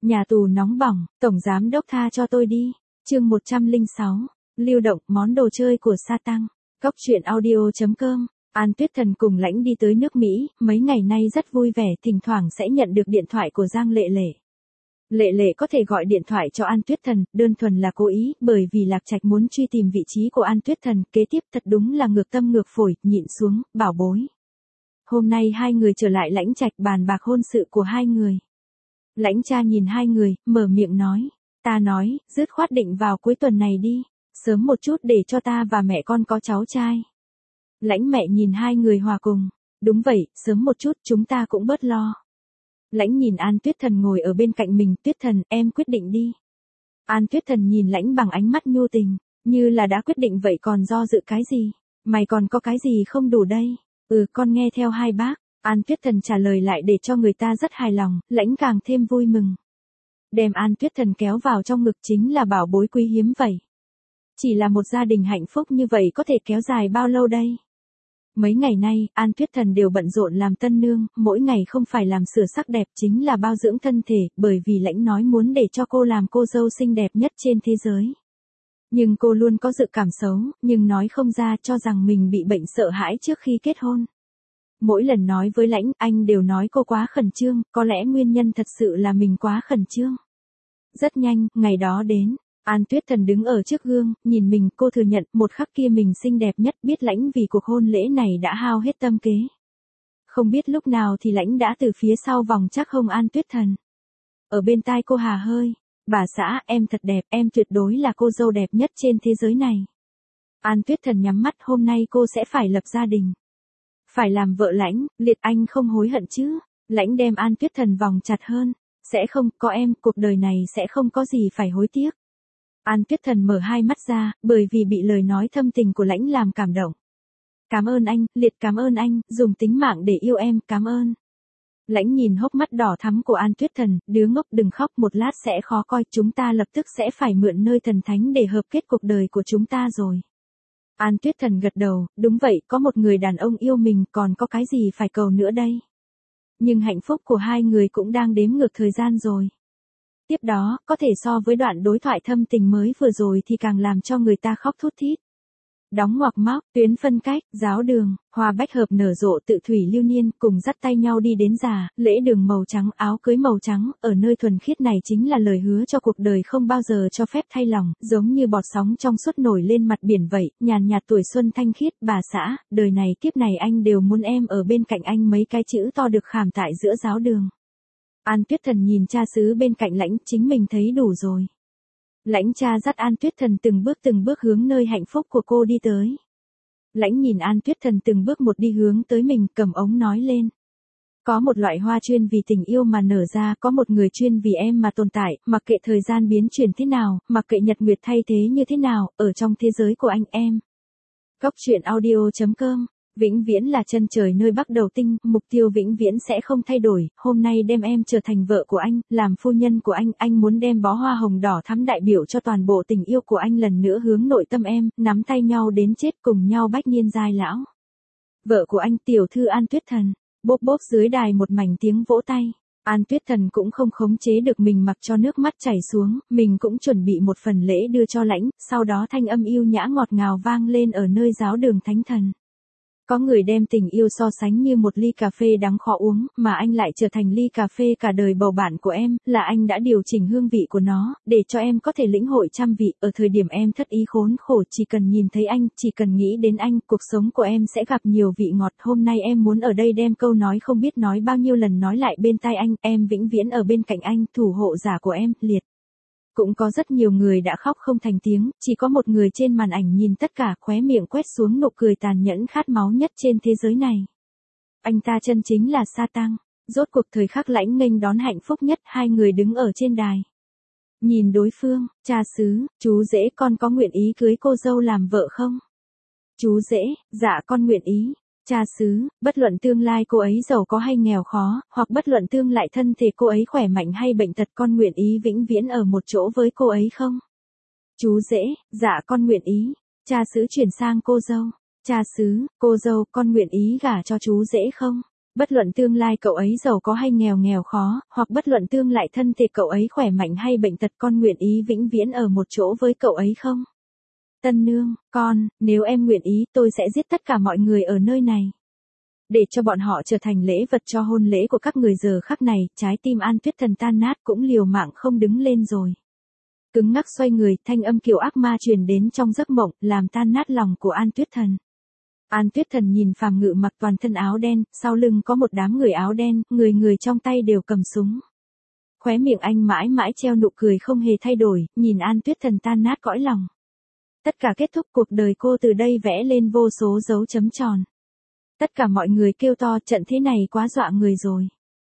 Nhà tù nóng bỏng, tổng giám đốc tha cho tôi đi. Chương 106. Lưu động, món đồ chơi của Satan. Cóc truyện audio.com. An Tuyết Thần cùng Lãnh đi tới nước Mỹ, mấy ngày nay rất vui vẻ, thỉnh thoảng sẽ nhận được điện thoại của Giang Lệ Lệ. Lệ Lệ có thể gọi điện thoại cho An Tuyết Thần, đơn thuần là cố ý, bởi vì Lạc Trạch muốn truy tìm vị trí của An Tuyết Thần, kế tiếp thật đúng là ngược tâm ngược phổi, nhịn xuống, bảo bối. Hôm nay hai người trở lại Lãnh Trạch bàn bạc hôn sự của hai người. Lãnh cha nhìn hai người, mở miệng nói, ta nói, dứt khoát định vào cuối tuần này đi, sớm một chút để cho ta và mẹ con có cháu trai. Lãnh mẹ nhìn hai người hòa cùng, đúng vậy, sớm một chút chúng ta cũng bớt lo. Lãnh nhìn An Tuyết Thần ngồi ở bên cạnh mình, Tuyết Thần, em quyết định đi. An Tuyết Thần nhìn Lãnh bằng ánh mắt nhu tình, như là đã quyết định vậy còn do dự cái gì, mày còn có cái gì không đủ đây, con nghe theo hai bác. An Tuyết Thần trả lời lại để cho người ta rất hài lòng, Lãnh càng thêm vui mừng. Đem An Tuyết Thần kéo vào trong ngực chính là bảo bối quý hiếm vậy. Chỉ là một gia đình hạnh phúc như vậy có thể kéo dài bao lâu đây? Mấy ngày nay, An Tuyết Thần đều bận rộn làm tân nương, mỗi ngày không phải làm sửa sắc đẹp chính là bao dưỡng thân thể, bởi vì Lãnh nói muốn để cho cô làm cô dâu xinh đẹp nhất trên thế giới. Nhưng cô luôn có dự cảm xấu, nhưng nói không ra, cho rằng mình bị bệnh sợ hãi trước khi kết hôn. Mỗi lần nói với Lãnh, anh đều nói cô quá khẩn trương, có lẽ nguyên nhân thật sự là mình quá khẩn trương. Rất nhanh, ngày đó đến, An Tuyết Thần đứng ở trước gương, nhìn mình, cô thừa nhận, một khắc kia mình xinh đẹp nhất, biết Lãnh vì cuộc hôn lễ này đã hao hết tâm kế. Không biết lúc nào thì Lãnh đã từ phía sau vòng chắc hông An Tuyết Thần. Ở bên tai cô hà hơi, bà xã, em thật đẹp, em tuyệt đối là cô dâu đẹp nhất trên thế giới này. An Tuyết Thần nhắm mắt, hôm nay cô sẽ phải lập gia đình. Phải làm vợ Lãnh, Liệt anh không hối hận chứ? Lãnh đem An Tuyết Thần vòng chặt hơn. Sẽ không, có em, cuộc đời này sẽ không có gì phải hối tiếc. An Tuyết Thần mở hai mắt ra, bởi vì bị lời nói thâm tình của Lãnh làm cảm động. Cảm ơn anh, Liệt cảm ơn anh, dùng tính mạng để yêu em, cảm ơn. Lãnh nhìn hốc mắt đỏ thắm của An Tuyết Thần, đứa ngốc đừng khóc một lát sẽ khó coi, chúng ta lập tức sẽ phải mượn nơi thần thánh để hợp kết cuộc đời của chúng ta rồi. An Tuyết Thần gật đầu, đúng vậy, có một người đàn ông yêu mình còn có cái gì phải cầu nữa đây. Nhưng hạnh phúc của hai người cũng đang đếm ngược thời gian rồi. Tiếp đó, có thể so với đoạn đối thoại thâm tình mới vừa rồi thì càng làm cho người ta khóc thút thít. Đóng ngoặc móc, tuyến phân cách, giáo đường, hoa bách hợp nở rộ tự thủy lưu niên, cùng dắt tay nhau đi đến già, lễ đường màu trắng, áo cưới màu trắng, ở nơi thuần khiết này chính là lời hứa cho cuộc đời không bao giờ cho phép thay lòng, giống như bọt sóng trong suốt nổi lên mặt biển vậy, nhàn nhạt tuổi xuân thanh khiết, bà xã, đời này kiếp này anh đều muốn em ở bên cạnh anh, mấy cái chữ to được khảm tại giữa giáo đường. An Tuyết Thần nhìn cha xứ bên cạnh Lãnh, chính mình thấy đủ rồi. Lãnh cha dắt An Tuyết Thần từng bước hướng nơi hạnh phúc của cô đi tới. Lãnh nhìn An Tuyết Thần từng bước một đi hướng tới mình, cầm ống nói lên. Có một loại hoa chuyên vì tình yêu mà nở ra, có một người chuyên vì em mà tồn tại, mặc kệ thời gian biến chuyển thế nào, mặc kệ nhật nguyệt thay thế như thế nào, ở trong thế giới của anh em. Cóc truyện audio.com. Vĩnh viễn là chân trời nơi bắt đầu tinh, mục tiêu vĩnh viễn sẽ không thay đổi, hôm nay đem em trở thành vợ của anh, làm phu nhân của anh muốn đem bó hoa hồng đỏ thắm đại biểu cho toàn bộ tình yêu của anh lần nữa hướng nội tâm em, nắm tay nhau đến chết cùng nhau bách niên giai lão. Vợ của anh tiểu thư An Tuyết Thần, bốp bốp dưới đài một mảnh tiếng vỗ tay. An Tuyết Thần cũng không khống chế được mình mặc cho nước mắt chảy xuống, mình cũng chuẩn bị một phần lễ đưa cho Lãnh, sau đó thanh âm yêu nhã ngọt ngào vang lên ở nơi giáo đường thánh thần. Có người đem tình yêu so sánh như một ly cà phê đắng khó uống, mà anh lại trở thành ly cà phê cả đời bầu bạn của em, là anh đã điều chỉnh hương vị của nó, để cho em có thể lĩnh hội trăm vị, ở thời điểm em thất ý khốn khổ, chỉ cần nhìn thấy anh, chỉ cần nghĩ đến anh, cuộc sống của em sẽ gặp nhiều vị ngọt, hôm nay em muốn ở đây đem câu nói không biết nói bao nhiêu lần nói lại bên tai anh, em vĩnh viễn ở bên cạnh anh, thủ hộ giả của em, Liệt. Cũng có rất nhiều người đã khóc không thành tiếng, chỉ có một người trên màn ảnh nhìn tất cả, khóe miệng quét xuống nụ cười tàn nhẫn khát máu nhất trên thế giới này. Anh ta chân chính là Satan. Rốt cuộc thời khắc Lãnh nghênh đón hạnh phúc nhất, hai người đứng ở trên đài. Nhìn đối phương, cha xứ, chú rể con có nguyện ý cưới cô dâu làm vợ không? Chú rể, dạ con nguyện ý. Cha xứ, bất luận tương lai cô ấy giàu có hay nghèo khó, hoặc bất luận tương lai thân thể cô ấy khỏe mạnh hay bệnh tật, con nguyện ý vĩnh viễn ở một chỗ với cô ấy không? Chú rể, dạ con nguyện ý. Cha xứ chuyển sang cô dâu. Cha xứ, cô dâu, con nguyện ý gả cho chú rể không? Bất luận tương lai cậu ấy giàu có hay nghèo khó, hoặc bất luận tương lai thân thể cậu ấy khỏe mạnh hay bệnh tật, con nguyện ý vĩnh viễn ở một chỗ với cậu ấy không? Tân nương, con, nếu em nguyện ý tôi sẽ giết tất cả mọi người ở nơi này. Để cho bọn họ trở thành lễ vật cho hôn lễ của các người giờ khắc này, trái tim An Tuyết Thần tan nát cũng liều mạng không đứng lên rồi. Cứng ngắc xoay người, thanh âm kiểu ác ma truyền đến trong giấc mộng, làm tan nát lòng của An Tuyết Thần. An Tuyết Thần nhìn Phàm Ngự mặc toàn thân áo đen, sau lưng có một đám người áo đen, người trong tay đều cầm súng. Khóe miệng anh mãi mãi treo nụ cười không hề thay đổi, nhìn An Tuyết Thần tan nát cõi lòng. Tất cả kết thúc, cuộc đời cô từ đây vẽ lên vô số dấu chấm tròn. Tất cả mọi người kêu to, trận thế này quá dọa người rồi.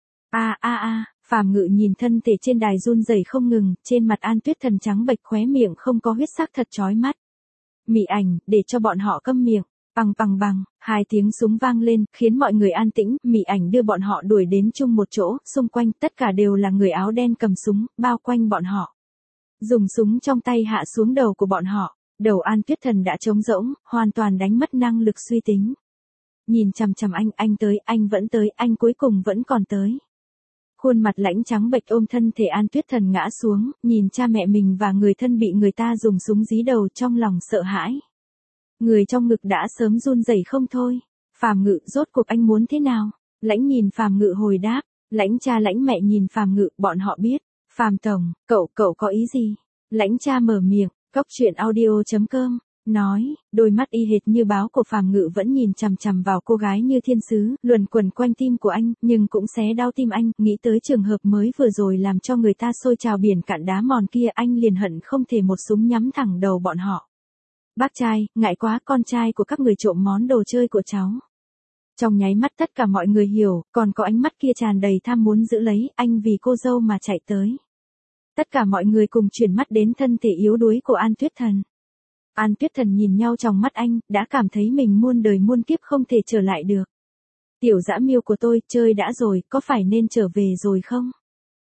Phàm Ngự nhìn thân thể trên đài run rẩy không ngừng, trên mặt An Tuyết Thần trắng bệch, khóe miệng không có huyết sắc thật chói mắt. Mị Ảnh, để cho bọn họ câm miệng. Bằng, hai tiếng súng vang lên, khiến mọi người an tĩnh, Mị Ảnh đưa bọn họ đuổi đến chung một chỗ, xung quanh tất cả đều là người áo đen cầm súng, bao quanh bọn họ. Dùng súng trong tay hạ xuống đầu của bọn họ, đầu An Tuyết Thần đã trống rỗng, hoàn toàn đánh mất năng lực suy tính. Nhìn chằm chằm anh tới, anh vẫn tới, anh cuối cùng vẫn còn tới. Khuôn mặt lãnh trắng bệch ôm thân thể An Tuyết Thần ngã xuống, nhìn cha mẹ mình và người thân bị người ta dùng súng dí đầu, trong lòng sợ hãi. Người trong ngực đã sớm run rẩy không thôi. Phàm Ngự, rốt cuộc anh muốn thế nào? Lãnh nhìn Phàm Ngự hồi đáp, lãnh cha lãnh mẹ nhìn Phàm Ngự, bọn họ biết. Phàm tổng, cậu có ý gì? Lãnh cha mở miệng, coctruyện.audio.com, nói, đôi mắt y hệt như báo của Phàm Ngự vẫn nhìn chằm chằm vào cô gái như thiên sứ, luẩn quẩn quanh tim của anh, nhưng cũng xé đau tim anh, nghĩ tới trường hợp mới vừa rồi làm cho người ta sôi trào biển cạn đá mòn kia, anh liền hận không thể một súng nhắm thẳng đầu bọn họ. Bác trai, ngại quá, con trai của các người trộm món đồ chơi của cháu. Trong nháy mắt tất cả mọi người hiểu, còn có ánh mắt kia tràn đầy tham muốn giữ lấy, anh vì cô dâu mà chạy tới. Tất cả mọi người cùng chuyển mắt đến thân thể yếu đuối của An Tuyết Thần. An Tuyết Thần nhìn nhau trong mắt anh, đã cảm thấy mình muôn đời muôn kiếp không thể trở lại được. Tiểu dã miêu của tôi, chơi đã rồi, có phải nên trở về rồi không?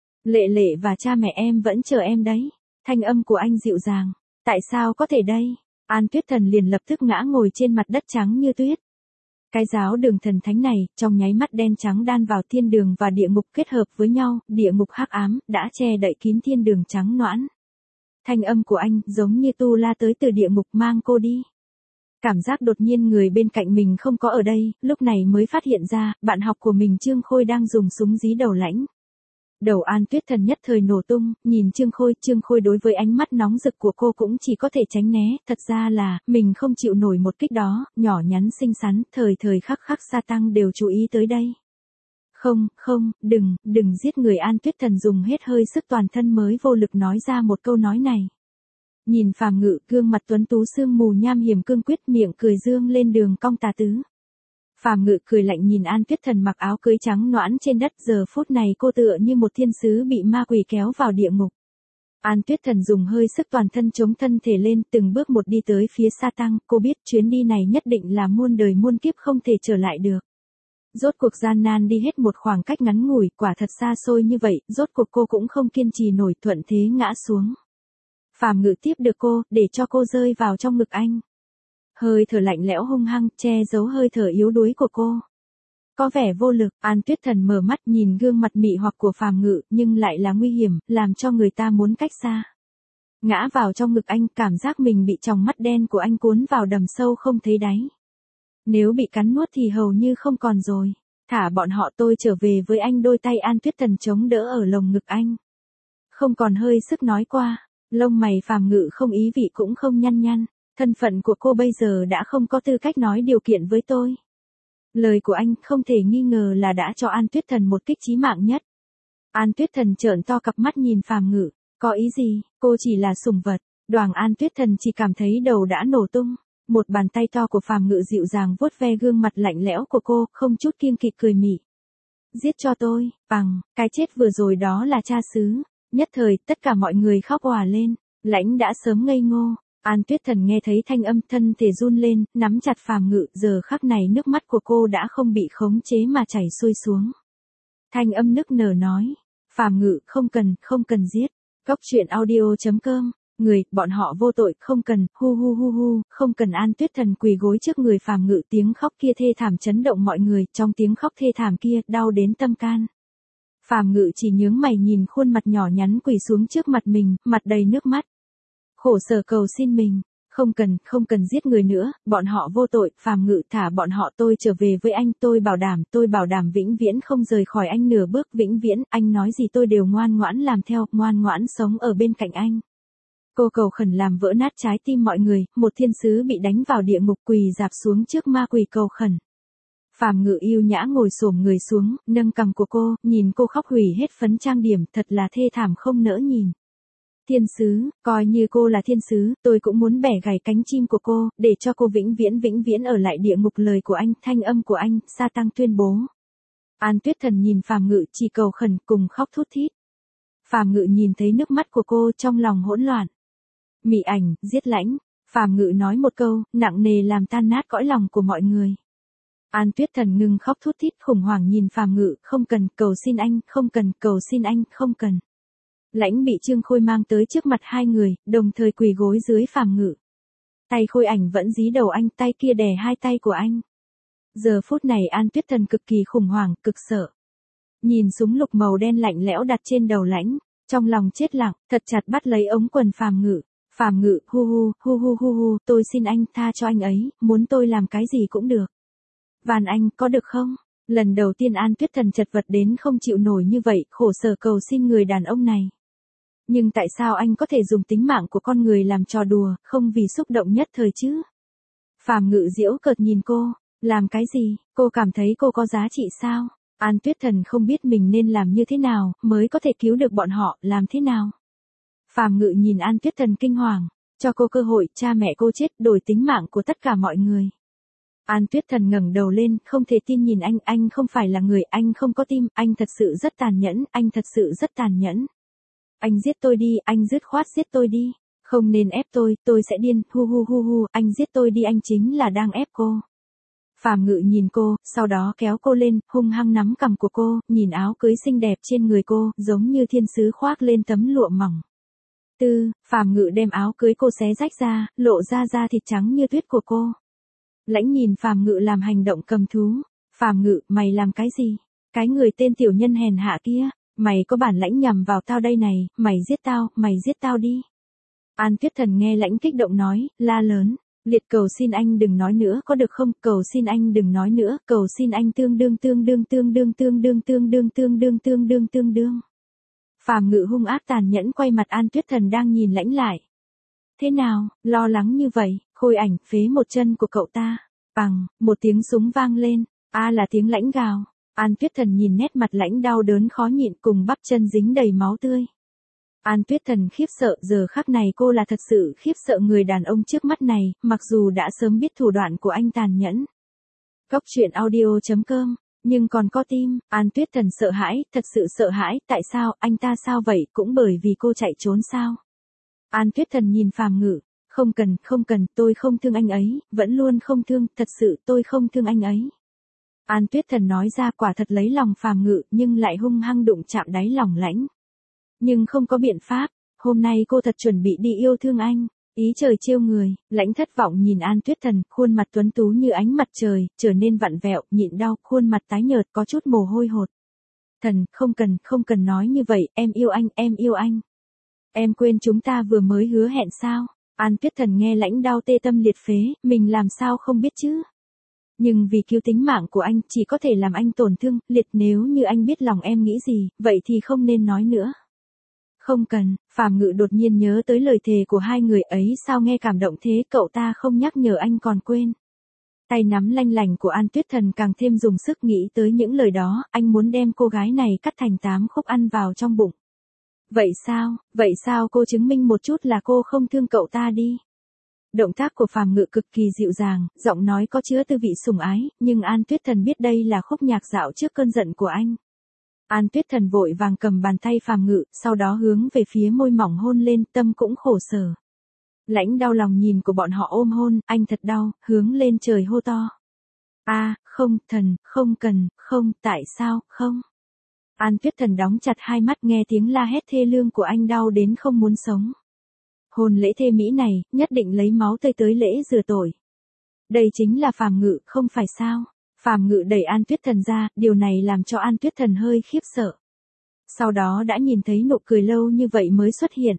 Lệ Lệ và cha mẹ em vẫn chờ em đấy. Thanh âm của anh dịu dàng. Tại sao có thể đây? An Tuyết Thần liền lập tức ngã ngồi trên mặt đất trắng như tuyết. Cái giáo đường thần thánh này, trong nháy mắt đen trắng đan vào thiên đường và địa ngục kết hợp với nhau, địa ngục hắc ám, đã che đậy kín thiên đường trắng nõn. Thanh âm của anh, giống như tu la tới từ địa ngục, mang cô đi. Cảm giác đột nhiên người bên cạnh mình không có ở đây, lúc này mới phát hiện ra, bạn học của mình Trương Khôi đang dùng súng dí đầu Lãnh. Đầu An Tuyết Thần nhất thời nổ tung, nhìn Trương Khôi đối với ánh mắt nóng rực của cô cũng chỉ có thể tránh né, thật ra là, mình không chịu nổi một kích đó, nhỏ nhắn xinh xắn, thời khắc Sa Tăng đều chú ý tới đây. Không, đừng giết người. An Tuyết Thần dùng hết hơi sức toàn thân mới vô lực nói ra một câu nói này. Nhìn Phàm Ngự, gương mặt tuấn tú sương mù nham hiểm cương quyết, miệng cười dương lên đường cong tà tứ. Phàm Ngự cười lạnh nhìn An Tuyết Thần mặc áo cưới trắng nõn trên đất, giờ phút này cô tựa như một thiên sứ bị ma quỷ kéo vào địa ngục. An Tuyết Thần dùng hơi sức toàn thân chống thân thể lên, từng bước một đi tới phía Sa Tăng, cô biết chuyến đi này nhất định là muôn đời muôn kiếp không thể trở lại được. Rốt cuộc gian nan đi hết một khoảng cách ngắn ngủi, quả thật xa xôi như vậy, rốt cuộc cô cũng không kiên trì nổi, thuận thế ngã xuống. Phàm Ngự tiếp được cô, để cho cô rơi vào trong ngực anh. Hơi thở lạnh lẽo hung hăng, che giấu hơi thở yếu đuối của cô. Có vẻ vô lực, An Tuyết Thần mở mắt nhìn gương mặt mị hoặc của Phàm Ngự, nhưng lại là nguy hiểm, làm cho người ta muốn cách xa. Ngã vào trong ngực anh, cảm giác mình bị tròng mắt đen của anh cuốn vào đầm sâu không thấy đáy. Nếu bị cắn nuốt thì hầu như không còn rồi. Thả bọn họ, tôi trở về với anh. Đôi tay An Tuyết Thần chống đỡ ở lồng ngực anh. Không còn hơi sức nói qua. Lông mày Phàm Ngự không ý vị cũng không nhăn. Thân phận của cô bây giờ đã không có tư cách nói điều kiện với tôi. Lời của anh không thể nghi ngờ là đã cho An Tuyết Thần một kích chí mạng nhất. An Tuyết Thần trợn to cặp mắt nhìn Phàm Ngự. Có ý gì, cô chỉ là sủng vật. Đoàng An Tuyết Thần chỉ cảm thấy đầu đã nổ tung. Một bàn tay to của Phàm Ngự dịu dàng vuốt ve gương mặt lạnh lẽo của cô, không chút kiêng kỵ cười mỉm. Giết cho tôi, bằng, cái chết vừa rồi đó là cha xứ. Nhất thời, tất cả mọi người khóc òa lên. Lãnh đã sớm ngây ngô. An Tuyết Thần nghe thấy thanh âm, thân thể run lên, nắm chặt Phàm Ngự, giờ khắc này nước mắt của cô đã không bị khống chế mà chảy xuôi xuống. Thanh âm nức nở nói, Phàm Ngự, không cần giết. Coctruyện.audio.com Người, bọn họ vô tội, không cần, hu hu hu hu, không cần. An Tuyết Thần quỳ gối trước người Phàm Ngự, tiếng khóc kia thê thảm chấn động mọi người, trong tiếng khóc thê thảm kia, đau đến tâm can. Phàm Ngự chỉ nhướng mày nhìn khuôn mặt nhỏ nhắn quỳ xuống trước mặt mình, mặt đầy nước mắt. Khổ sở cầu xin mình, không cần giết người nữa, bọn họ vô tội. Phàm Ngự, thả bọn họ, tôi trở về với anh, tôi bảo đảm vĩnh viễn không rời khỏi anh nửa bước, vĩnh viễn, anh nói gì tôi đều ngoan ngoãn làm theo, ngoan ngoãn sống ở bên cạnh anh. Cô cầu khẩn làm vỡ nát trái tim mọi người, một thiên sứ bị đánh vào địa ngục quỳ rạp xuống trước ma quỷ cầu khẩn. Phàm Ngự yêu nhã ngồi xổm người xuống, nâng cằm của cô, nhìn cô khóc hủy hết phấn trang điểm, thật là thê thảm không nỡ nhìn. Thiên sứ, coi như cô là thiên sứ, tôi cũng muốn bẻ gãy cánh chim của cô, để cho cô vĩnh viễn ở lại địa ngục. Lời của anh, thanh âm của anh, Sa Tăng tuyên bố. An Tuyết Thần nhìn Phàm Ngự chỉ cầu khẩn cùng khóc thút thít. Phàm Ngự nhìn thấy nước mắt của cô trong lòng hỗn loạn. Mị ảnh, giết lãnh. Phàm Ngự nói một câu, nặng nề làm tan nát cõi lòng của mọi người. An Tuyết Thần ngừng khóc thút thít khủng hoảng nhìn Phàm Ngự, không cần, cầu xin anh, không cần, cầu xin anh, không cần. Lãnh bị Trương Khôi mang tới trước mặt hai người, đồng thời quỳ gối dưới Phàm Ngự. Tay Khôi Ảnh vẫn dí đầu anh, tay kia đè hai tay của anh. Giờ phút này An Tuyết Thần cực kỳ khủng hoảng, cực sợ. Nhìn súng lục màu đen lạnh lẽo đặt trên đầu lãnh, trong lòng chết lặng, thật chặt bắt lấy ống quần Phàm Ngự. Phàm Ngự, hu hu, hu hu hu hu, tôi xin anh, tha cho anh ấy, muốn tôi làm cái gì cũng được. Van anh, có được không? Lần đầu tiên An Tuyết Thần chật vật đến không chịu nổi như vậy, khổ sở cầu xin người đàn ông này. Nhưng tại sao anh có thể dùng tính mạng của con người làm trò đùa, không vì xúc động nhất thời chứ? Phàm Ngự giễu cợt nhìn cô, làm cái gì, cô cảm thấy cô có giá trị sao? An Tuyết Thần không biết mình nên làm như thế nào, mới có thể cứu được bọn họ, làm thế nào? Phàm Ngự nhìn An Tuyết Thần kinh hoàng, cho cô cơ hội, cha mẹ cô chết, đổi tính mạng của tất cả mọi người. An Tuyết Thần ngẩng đầu lên, không thể tin nhìn anh không phải là người, anh không có tim, anh thật sự rất tàn nhẫn, anh thật sự rất tàn nhẫn. Anh giết tôi đi, anh dứt khoát giết tôi đi, không nên ép tôi sẽ điên, hu hu hu hu, anh giết tôi đi, anh chính là đang ép cô. Phàm Ngự nhìn cô, sau đó kéo cô lên, hung hăng nắm cằm của cô, nhìn áo cưới xinh đẹp trên người cô, giống như thiên sứ khoác lên tấm lụa mỏng. Phàm Ngự đem áo cưới cô xé rách ra, lộ ra da thịt trắng như tuyết của cô. Lãnh nhìn Phàm Ngự làm hành động cầm thú. Phàm Ngự, mày làm cái gì? Cái người tên tiểu nhân hèn hạ kia, mày có bản lãnh nhằm vào tao đây này, mày giết tao đi. An Tuyết Thần nghe Lãnh kích động nói, la lớn, liệt cầu xin anh đừng nói nữa có được không, cầu xin anh đừng nói nữa, cầu xin anh tương đương. Phàm Ngự hung ác tàn nhẫn quay mặt An Tuyết Thần đang nhìn Lãnh lại. Thế nào, lo lắng như vậy, Khôi Ảnh phế một chân của cậu ta. Bằng, một tiếng súng vang lên, là tiếng Lãnh gào. An Tuyết Thần nhìn nét mặt Lãnh đau đớn khó nhịn cùng bắp chân dính đầy máu tươi. An Tuyết Thần khiếp sợ, giờ khắc này cô là thật sự khiếp sợ người đàn ông trước mắt này, mặc dù đã sớm biết thủ đoạn của anh tàn nhẫn. Góc truyện audio.com, nhưng còn có tim, An Tuyết Thần sợ hãi, thật sự sợ hãi, tại sao, anh ta sao vậy, cũng bởi vì cô chạy trốn sao? An Tuyết Thần nhìn Phàm Ngự, không cần, tôi không thương anh ấy, vẫn luôn không thương, thật sự tôi không thương anh ấy. An Tuyết Thần nói ra quả thật lấy lòng Phàm Ngự, nhưng lại hung hăng đụng chạm đáy lòng Lãnh. Nhưng không có biện pháp, hôm nay cô thật chuẩn bị đi yêu thương anh, ý trời trêu người. Lãnh thất vọng nhìn An Tuyết Thần, khuôn mặt tuấn tú như ánh mặt trời, trở nên vặn vẹo, nhịn đau, khuôn mặt tái nhợt có chút mồ hôi hột. Thần, không cần nói như vậy, em yêu anh. Em quên chúng ta vừa mới hứa hẹn sao? An Tuyết Thần nghe Lãnh đau tê tâm liệt phế, mình làm sao không biết chứ? Nhưng vì cứu tính mạng của anh, chỉ có thể làm anh tổn thương, liệt, nếu như anh biết lòng em nghĩ gì, vậy thì không nên nói nữa. Không cần, Phàm Ngự đột nhiên nhớ tới lời thề của hai người ấy, sao nghe cảm động thế, cậu ta không nhắc nhở anh còn quên. Tay nắm lanh lành của An Tuyết Thần càng thêm dùng sức nghĩ tới những lời đó, anh muốn đem cô gái này cắt thành 8 khúc ăn vào trong bụng. Vậy sao cô chứng minh một chút là cô không thương cậu ta đi. Động tác của Phàm Ngự cực kỳ dịu dàng, giọng nói có chứa tư vị sủng ái, nhưng An Tuyết Thần biết đây là khúc nhạc dạo trước cơn giận của anh. An Tuyết Thần vội vàng cầm bàn tay Phàm Ngự, sau đó hướng về phía môi mỏng hôn lên, tâm cũng khổ sở. Lãnh đau lòng nhìn của bọn họ ôm hôn, anh thật đau, hướng lên trời hô to. Không, Thần, không cần, không, tại sao, không. An Tuyết Thần đóng chặt hai mắt nghe tiếng la hét thê lương của anh đau đến không muốn sống. Hôn lễ thê mỹ này, nhất định lấy máu tươi tới lễ rửa tội. Đây chính là Phàm Ngự, không phải sao? Phàm Ngự đẩy An Tuyết Thần ra, điều này làm cho An Tuyết Thần hơi khiếp sợ. Sau đó đã nhìn thấy nụ cười lâu như vậy mới xuất hiện.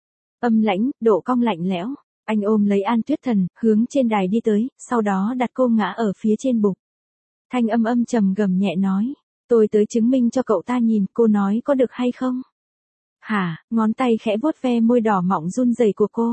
Âm lãnh, độ cong lạnh lẽo, anh ôm lấy An Tuyết Thần, hướng trên đài đi tới, sau đó đặt cô ngã ở phía trên bục. Thanh âm trầm gầm nhẹ nói, tôi tới chứng minh cho cậu ta nhìn, cô nói có được hay không? Hả, ngón tay khẽ vuốt ve môi đỏ mọng run rẩy của cô.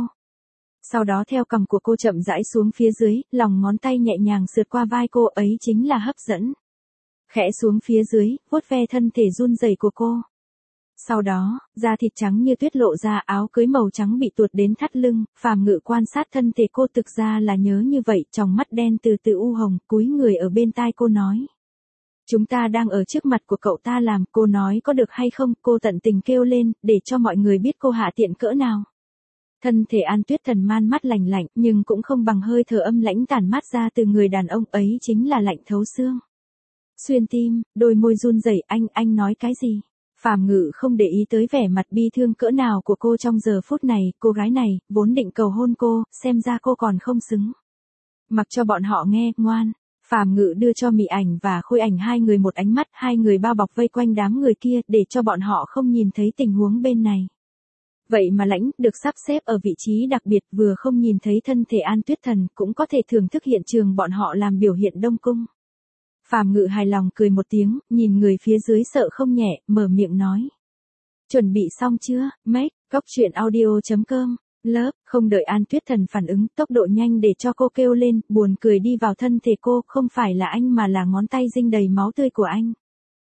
Sau đó theo cằm của cô chậm rãi xuống phía dưới, lòng ngón tay nhẹ nhàng sượt qua vai cô, ấy chính là hấp dẫn. Khẽ xuống phía dưới, vuốt ve thân thể run rẩy của cô. Sau đó, da thịt trắng như tuyết lộ ra, áo cưới màu trắng bị tuột đến thắt lưng, Phàm Ngự quan sát thân thể cô, thực ra là nhớ như vậy, tròng mắt đen từ từ u hồng, cúi người ở bên tai cô nói. Chúng ta đang ở trước mặt của cậu ta làm, cô nói có được hay không? Cô tận tình kêu lên, để cho mọi người biết cô hạ tiện cỡ nào. Thân thể An Tuyết Thần man mắt lạnh lạnh, nhưng cũng không bằng hơi thở âm lãnh tản mát ra từ người đàn ông ấy, chính là lạnh thấu xương. Xuyên tim, đôi môi run rẩy, anh nói cái gì? Phàm Ngự không để ý tới vẻ mặt bi thương cỡ nào của cô trong giờ phút này, cô gái này, vốn định cầu hôn cô, xem ra cô còn không xứng. Mặc cho bọn họ nghe, ngoan. Phàm Ngự đưa cho Mị Ảnh và Khôi Ảnh hai người một ánh mắt, hai người bao bọc vây quanh đám người kia, để cho bọn họ không nhìn thấy tình huống bên này. Vậy mà lãnh, được sắp xếp ở vị trí đặc biệt, vừa không nhìn thấy thân thể An Tuyết Thần, cũng có thể thưởng thức hiện trường bọn họ làm biểu hiện đông cung. Phàm Ngự hài lòng cười một tiếng, nhìn người phía dưới sợ không nhẹ, mở miệng nói. Chuẩn bị xong chưa, make, goctruyện.audio.com, love, không đợi An Tuyết Thần phản ứng, tốc độ nhanh để cho cô kêu lên, buồn cười đi vào thân thể cô, không phải là anh mà là ngón tay dinh đầy máu tươi của anh.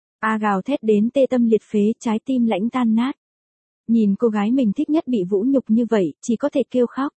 Gào thét đến tê tâm liệt phế, trái tim lãnh tan nát. Nhìn cô gái mình thích nhất bị vũ nhục như vậy, chỉ có thể kêu khóc.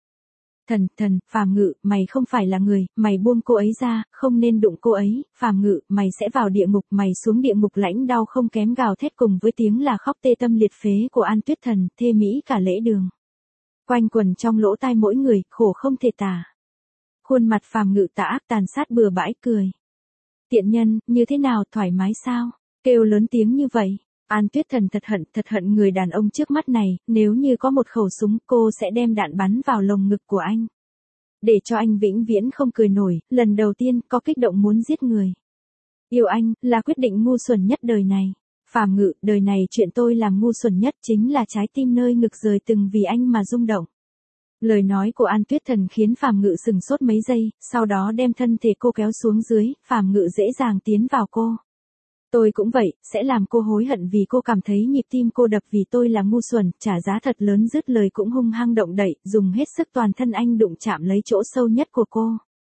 Phàm Ngự, mày không phải là người, mày buông cô ấy ra, không nên đụng cô ấy, Phàm Ngự, mày sẽ vào địa ngục, mày xuống địa ngục, lãnh đau không kém gào thét cùng với tiếng là khóc tê tâm liệt phế của An Tuyết Thần, thê mỹ cả lễ đường. Quanh quần trong lỗ tai mỗi người, khổ không thể tả. Khuôn mặt Phàm Ngự tà ác tàn sát bừa bãi cười. Tiện nhân, như thế nào, thoải mái sao? Kêu lớn tiếng như vậy. An Tuyết Thần thật hận người đàn ông trước mắt này, nếu như có một khẩu súng, cô sẽ đem đạn bắn vào lồng ngực của anh. Để cho anh vĩnh viễn không cười nổi, lần đầu tiên, có kích động muốn giết người. Yêu anh, là quyết định ngu xuẩn nhất đời này. Phàm Ngự, đời này chuyện tôi làm ngu xuẩn nhất chính là trái tim nơi ngực rời từng vì anh mà rung động. Lời nói của An Tuyết Thần khiến Phàm Ngự sừng sốt mấy giây, sau đó đem thân thể cô kéo xuống dưới, Phàm Ngự dễ dàng tiến vào cô. Tôi cũng vậy, sẽ làm cô hối hận vì cô cảm thấy nhịp tim cô đập vì tôi là ngu xuẩn, trả giá thật lớn, dứt lời cũng hung hăng động đậy, dùng hết sức toàn thân anh đụng chạm lấy chỗ sâu nhất của cô.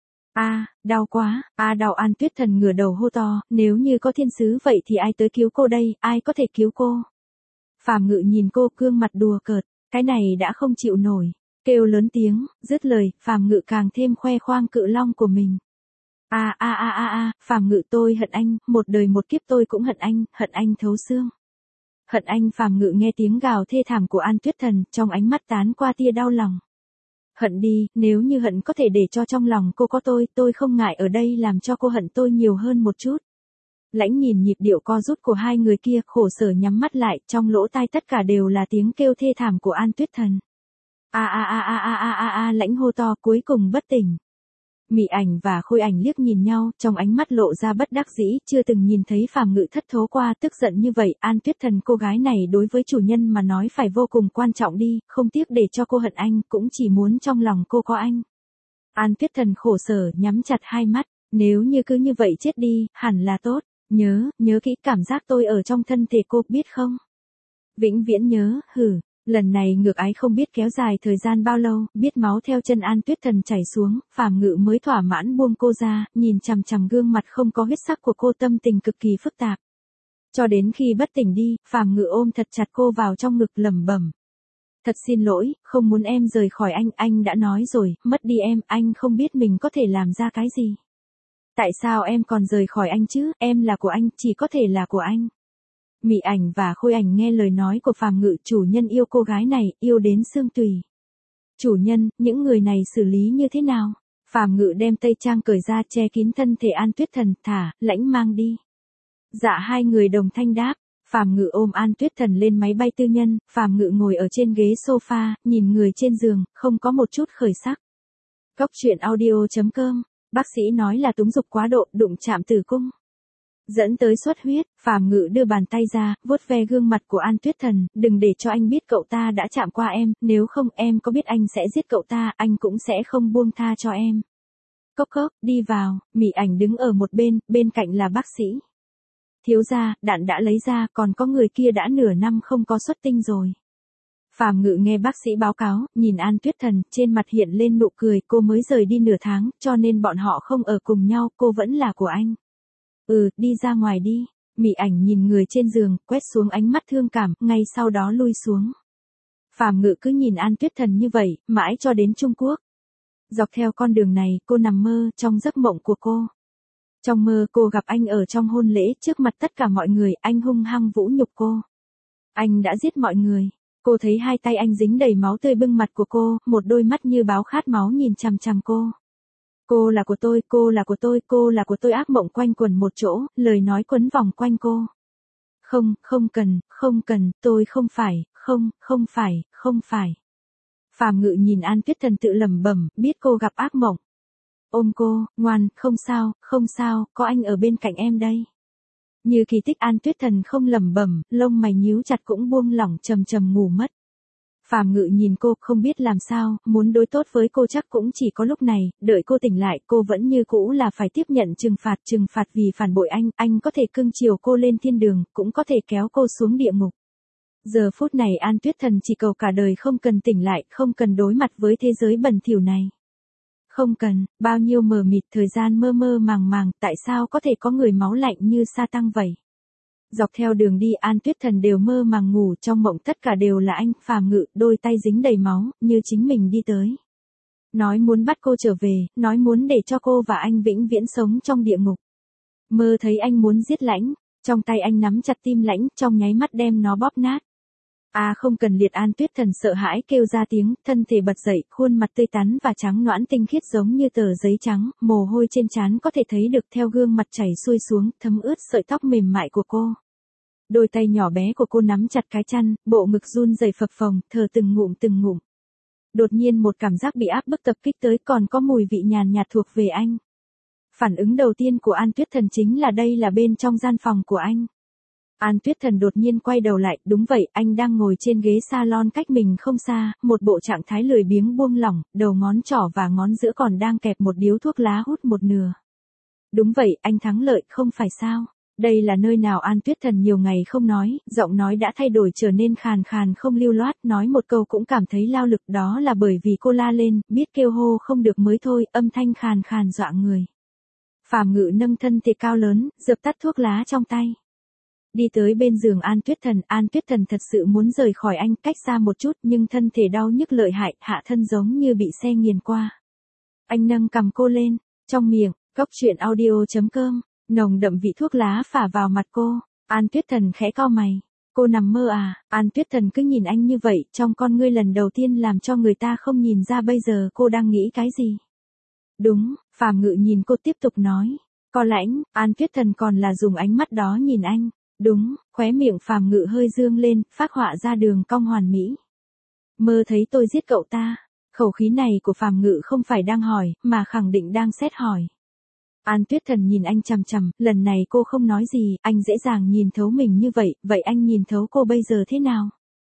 Đau quá, đau. An Tuyết Thần ngửa đầu hô to, nếu như có thiên sứ vậy thì ai tới cứu cô đây, ai có thể cứu cô? Phàm Ngự nhìn cô, gương mặt đùa cợt, cái này đã không chịu nổi, kêu lớn tiếng, dứt lời, Phàm Ngự càng thêm khoe khoang cự long của mình. Phàm Ngự, tôi hận anh, một đời một kiếp tôi cũng hận anh thấu xương. Hận anh. Phàm Ngự nghe tiếng gào thê thảm của An Tuyết Thần, trong ánh mắt tán qua tia đau lòng. Hận đi, nếu như hận có thể để cho trong lòng cô có tôi không ngại ở đây làm cho cô hận tôi nhiều hơn một chút. Lãnh nhìn nhịp điệu co rút của hai người kia, khổ sở nhắm mắt lại, trong lỗ tai tất cả đều là tiếng kêu thê thảm của An Tuyết Thần. Lãnh hô to, cuối cùng bất tỉnh. Mị Ảnh và Khôi Ảnh liếc nhìn nhau, trong ánh mắt lộ ra bất đắc dĩ, chưa từng nhìn thấy Phàm Ngự thất thố qua, tức giận như vậy. An Tuyết Thần, cô gái này đối với chủ nhân mà nói phải vô cùng quan trọng đi, không tiếc để cho cô hận anh, cũng chỉ muốn trong lòng cô có anh. An Tuyết Thần khổ sở, nhắm chặt hai mắt, nếu như cứ như vậy chết đi, hẳn là tốt, nhớ kỹ cảm giác tôi ở trong thân thể cô, biết không? Vĩnh viễn nhớ, Lần này ngược ái không biết kéo dài thời gian bao lâu, biết máu theo chân An Tuyết Thần chảy xuống, Phàm Ngự mới thỏa mãn buông cô ra, nhìn chằm chằm gương mặt không có huyết sắc của cô, tâm tình cực kỳ phức tạp. Cho đến khi bất tỉnh đi, Phàm Ngự ôm thật chặt cô vào trong ngực, lẩm bẩm. Thật xin lỗi, không muốn em rời khỏi anh đã nói rồi, mất đi em, anh không biết mình có thể làm ra cái gì. Tại sao em còn rời khỏi anh chứ, em là của anh, chỉ có thể là của anh. Mị Ảnh và Khôi Ảnh nghe lời nói của Phàm Ngự, chủ nhân yêu cô gái này, yêu đến xương tùy. Chủ nhân, những người này xử lý như thế nào? Phàm Ngự đem tây trang cởi ra che kín thân thể An Tuyết Thần, thả, lãnh mang đi. Dạ, hai người đồng thanh đáp. Phàm Ngự ôm An Tuyết Thần lên máy bay tư nhân, Phàm Ngự ngồi ở trên ghế sofa, nhìn người trên giường, không có một chút khởi sắc. Cốc truyện audio.com, bác sĩ nói là túng dục quá độ, đụng chạm tử cung, dẫn tới xuất huyết. Phàm Ngự đưa bàn tay ra, vuốt ve gương mặt của An Tuyết Thần, đừng để cho anh biết cậu ta đã chạm qua em, nếu không em có biết anh sẽ giết cậu ta, anh cũng sẽ không buông tha cho em. Cốc cốc, đi vào, Mị Ảnh đứng ở một bên, bên cạnh là bác sĩ. Thiếu gia, đạn đã lấy ra, còn có người kia đã nửa năm không có xuất tinh rồi. Phàm Ngự nghe bác sĩ báo cáo, nhìn An Tuyết Thần, trên mặt hiện lên nụ cười, cô mới rời đi nửa tháng, cho nên bọn họ không ở cùng nhau, cô vẫn là của anh. Đi ra ngoài đi. Mị Ảnh nhìn người trên giường, quét xuống ánh mắt thương cảm, ngay sau đó lui xuống. Phàm Ngự cứ nhìn An Tuyết Thần như vậy, mãi cho đến Trung Quốc. Dọc theo con đường này, cô nằm mơ, trong giấc mộng của cô. Trong mơ cô gặp anh ở trong hôn lễ, trước mặt tất cả mọi người, anh hung hăng vũ nhục cô. Anh đã giết mọi người. Cô thấy hai tay anh dính đầy máu tươi bưng mặt của cô, một đôi mắt như báo khát máu nhìn chằm chằm cô. Cô là của tôi, cô là của tôi, cô là của tôi, ác mộng quanh quẩn một chỗ, lời nói quấn vòng quanh cô. Không cần, tôi không phải, không phải. Phàm Ngự nhìn An Tuyết Thần tự lẩm bẩm, biết cô gặp ác mộng. Ôm cô, ngoan, không sao, có anh ở bên cạnh em đây. Như kỳ tích An Tuyết Thần không lẩm bẩm, lông mày nhíu chặt cũng buông lỏng, trầm trầm ngủ mất. Phàm Ngự nhìn cô, không biết làm sao, muốn đối tốt với cô chắc cũng chỉ có lúc này, đợi cô tỉnh lại, cô vẫn như cũ là phải tiếp nhận trừng phạt vì phản bội anh có thể cưng chiều cô lên thiên đường, cũng có thể kéo cô xuống địa ngục. Giờ phút này An Tuyết Thần chỉ cầu cả đời không cần tỉnh lại, không cần đối mặt với thế giới bẩn thỉu này. Không cần, bao nhiêu mờ mịt thời gian mơ mơ màng, tại sao có thể có người máu lạnh như Sa Tăng vậy? Dọc theo đường đi An Tuyết Thần đều mơ màng ngủ, trong mộng tất cả đều là anh. Phàm Ngự, đôi tay dính đầy máu, như chính mình đi tới. Nói muốn bắt cô trở về, nói muốn để cho cô và anh vĩnh viễn sống trong địa ngục. Mơ thấy anh muốn giết Lãnh, trong tay anh nắm chặt tim Lãnh, trong nháy mắt đem nó bóp nát. Không cần liệt. An Tuyết Thần sợ hãi kêu ra tiếng, thân thể bật dậy, khuôn mặt tươi tắn và trắng nõn tinh khiết giống như tờ giấy trắng, mồ hôi trên trán có thể thấy được theo gương mặt chảy xuôi xuống, thấm ướt sợi tóc mềm mại của cô. Đôi tay nhỏ bé của cô nắm chặt cái chăn, bộ ngực run rẩy phập phồng, thở từng ngụm. Đột nhiên một cảm giác bị áp bức tập kích tới, còn có mùi vị nhàn nhạt thuộc về anh. Phản ứng đầu tiên của An Tuyết Thần chính là đây là bên trong gian phòng của anh. An Tuyết Thần đột nhiên quay đầu lại, đúng vậy, anh đang ngồi trên ghế salon cách mình không xa, một bộ trạng thái lười biếng buông lỏng, đầu ngón trỏ và ngón giữa còn đang kẹp một điếu thuốc lá hút một nửa. Đúng vậy, anh thắng lợi, không phải sao? Đây là nơi nào? An Tuyết Thần nhiều ngày không nói, giọng nói đã thay đổi trở nên khàn khàn không lưu loát, nói một câu cũng cảm thấy lao lực, đó là bởi vì cô la lên, biết kêu hô không được mới thôi, âm thanh khàn khàn dọa người. Phàm Ngự nâng thân thể cao lớn, dập tắt thuốc lá trong tay. Đi tới bên giường An Tuyết Thần thật sự muốn rời khỏi anh, cách xa một chút, nhưng thân thể đau nhức lợi hại, hạ thân giống như bị xe nghiền qua. Anh nâng cằm cô lên, trong miệng, cốc truyện audio.com, nồng đậm vị thuốc lá phả vào mặt cô. An Tuyết Thần khẽ cau mày. Cô nằm mơ à? An Tuyết Thần cứ nhìn anh như vậy, trong con ngươi lần đầu tiên làm cho người ta không nhìn ra bây giờ cô đang nghĩ cái gì. Đúng, Phàm Ngự nhìn cô tiếp tục nói. Có Lãnh. An Tuyết Thần còn là dùng ánh mắt đó nhìn anh. Đúng, khóe miệng Phàm Ngự hơi dương lên, phác họa ra đường cong hoàn mỹ. Mơ thấy tôi giết cậu ta. Khẩu khí này của Phàm Ngự không phải đang hỏi, mà khẳng định đang xét hỏi. An Tuyết Thần nhìn anh chằm chằm, lần này cô không nói gì, anh dễ dàng nhìn thấu mình như vậy, vậy anh nhìn thấu cô bây giờ thế nào?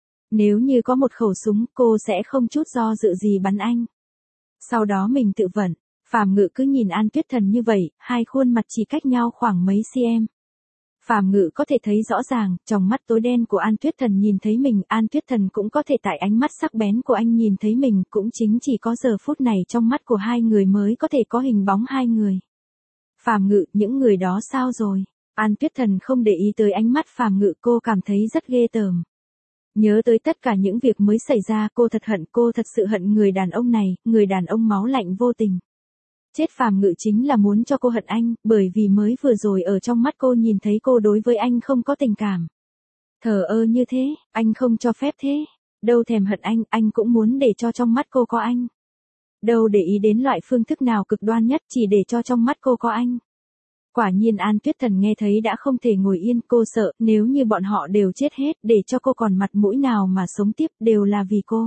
Nếu như có một khẩu súng, cô sẽ không chút do dự gì bắn anh. Sau đó mình tự vận. Phàm Ngự cứ nhìn An Tuyết Thần như vậy, hai khuôn mặt chỉ cách nhau khoảng mấy cm. Phàm Ngự có thể thấy rõ ràng, trong mắt tối đen của An Tuyết Thần nhìn thấy mình, An Tuyết Thần cũng có thể tại ánh mắt sắc bén của anh nhìn thấy mình, cũng chính chỉ có giờ phút này trong mắt của hai người mới có thể có hình bóng hai người. Phàm Ngự, những người đó sao rồi? An Tuyết Thần không để ý tới ánh mắt Phàm Ngự, cô cảm thấy rất ghê tởm. Nhớ tới tất cả những việc mới xảy ra, cô thật sự hận người đàn ông này, người đàn ông máu lạnh vô tình. Chết. Phàm Ngự chính là muốn cho cô hận anh, bởi vì mới vừa rồi ở trong mắt cô nhìn thấy cô đối với anh không có tình cảm. Thờ ơ như thế, anh không cho phép thế. Đâu thèm hận anh cũng muốn để cho trong mắt cô có anh. Đâu để ý đến loại phương thức nào cực đoan nhất chỉ để cho trong mắt cô có anh. Quả nhiên An Tuyết Thần nghe thấy đã không thể ngồi yên, cô sợ, nếu như bọn họ đều chết hết, để cho cô còn mặt mũi nào mà sống tiếp, đều là vì cô.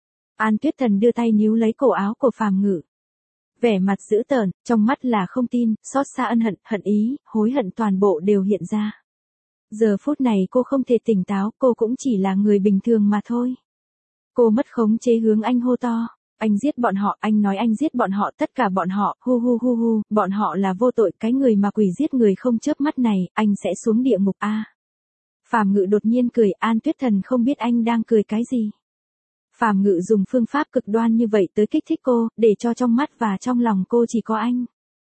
An Tuyết Thần đưa tay níu lấy cổ áo của Phàm Ngự. Vẻ mặt dữ tợn, trong mắt là không tin, xót xa ân hận, hận ý, hối hận toàn bộ đều hiện ra. Giờ phút này cô không thể tỉnh táo, cô cũng chỉ là người bình thường mà thôi. Cô mất khống chế hướng anh hô to. Anh giết bọn họ, anh nói anh giết bọn họ, tất cả bọn họ, hu hu hu hu, bọn họ là vô tội, cái người mà quỷ giết người không chớp mắt này, anh sẽ xuống địa ngục a. Phàm Ngự đột nhiên cười, An Tuyết Thần không biết anh đang cười cái gì. Phàm Ngự dùng phương pháp cực đoan như vậy tới kích thích cô, để cho trong mắt và trong lòng cô chỉ có anh.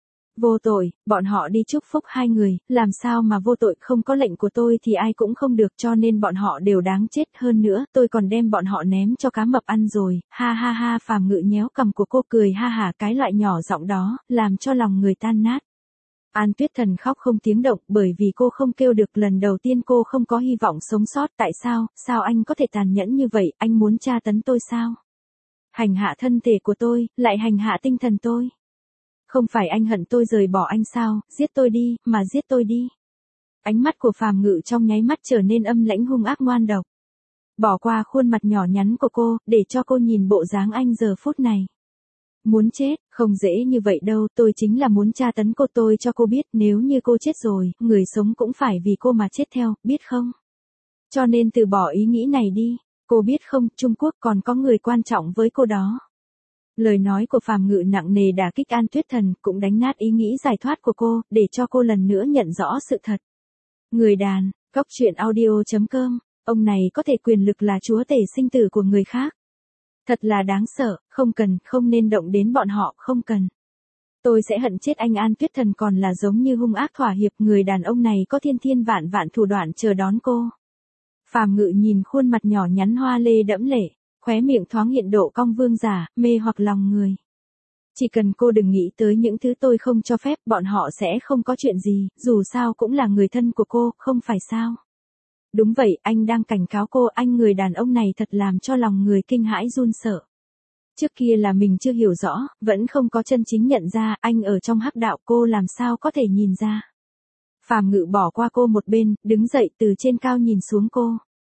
Vô tội, bọn họ đi chúc phúc hai người, làm sao mà vô tội, không có lệnh của tôi thì ai cũng không được, cho nên bọn họ đều đáng chết, hơn nữa, tôi còn đem bọn họ ném cho cá mập ăn rồi, ha ha ha. Phàm Ngự nhéo cằm của cô cười ha hả, cái loại nhỏ giọng đó, làm cho lòng người tan nát. An Tuyết Thần khóc không tiếng động, bởi vì cô không kêu được, lần đầu tiên cô không có hy vọng sống sót, tại sao anh có thể tàn nhẫn như vậy, anh muốn tra tấn tôi sao? Hành hạ thân thể của tôi, lại hành hạ tinh thần tôi. Không phải anh hận tôi rời bỏ anh sao, giết tôi đi, mà giết tôi đi. Ánh mắt của Phàm Ngự trong nháy mắt trở nên âm lãnh hung ác ngoan độc. Bỏ qua khuôn mặt nhỏ nhắn của cô, để cho cô nhìn bộ dáng anh giờ phút này. Muốn chết, không dễ như vậy đâu, tôi chính là muốn tra tấn cô, tôi cho cô biết, nếu như cô chết rồi, người sống cũng phải vì cô mà chết theo, biết không? Cho nên từ bỏ ý nghĩ này đi, cô biết không, Trung Quốc còn có người quan trọng với cô đó. Lời nói của Phàm Ngự nặng nề đả kích An Tuyết Thần, cũng đánh nát ý nghĩ giải thoát của cô, để cho cô lần nữa nhận rõ sự thật. Người đàn, Cóc Truyện Audio.com, ông này có thể quyền lực là chúa tể sinh tử của người khác. Thật là đáng sợ, không nên động đến bọn họ, không cần. Tôi sẽ hận chết anh. An Tuyết Thần còn là giống như hung ác thỏa hiệp, người đàn ông này có thiên vạn vạn thủ đoạn chờ đón cô. Phàm Ngự nhìn khuôn mặt nhỏ nhắn hoa lê đẫm lệ, khóe miệng thoáng hiện độ cong vương giả, mê hoặc lòng người. Chỉ cần cô đừng nghĩ tới những thứ tôi không cho phép, bọn họ sẽ không có chuyện gì, dù sao cũng là người thân của cô, không phải sao? Đúng vậy, anh đang cảnh cáo cô, anh người đàn ông này thật làm cho lòng người kinh hãi run sợ. Trước kia là mình chưa hiểu rõ, vẫn không có chân chính nhận ra, anh ở trong hắc đạo, cô làm sao có thể nhìn ra. Phàm Ngự bỏ qua cô một bên, đứng dậy từ trên cao nhìn xuống cô.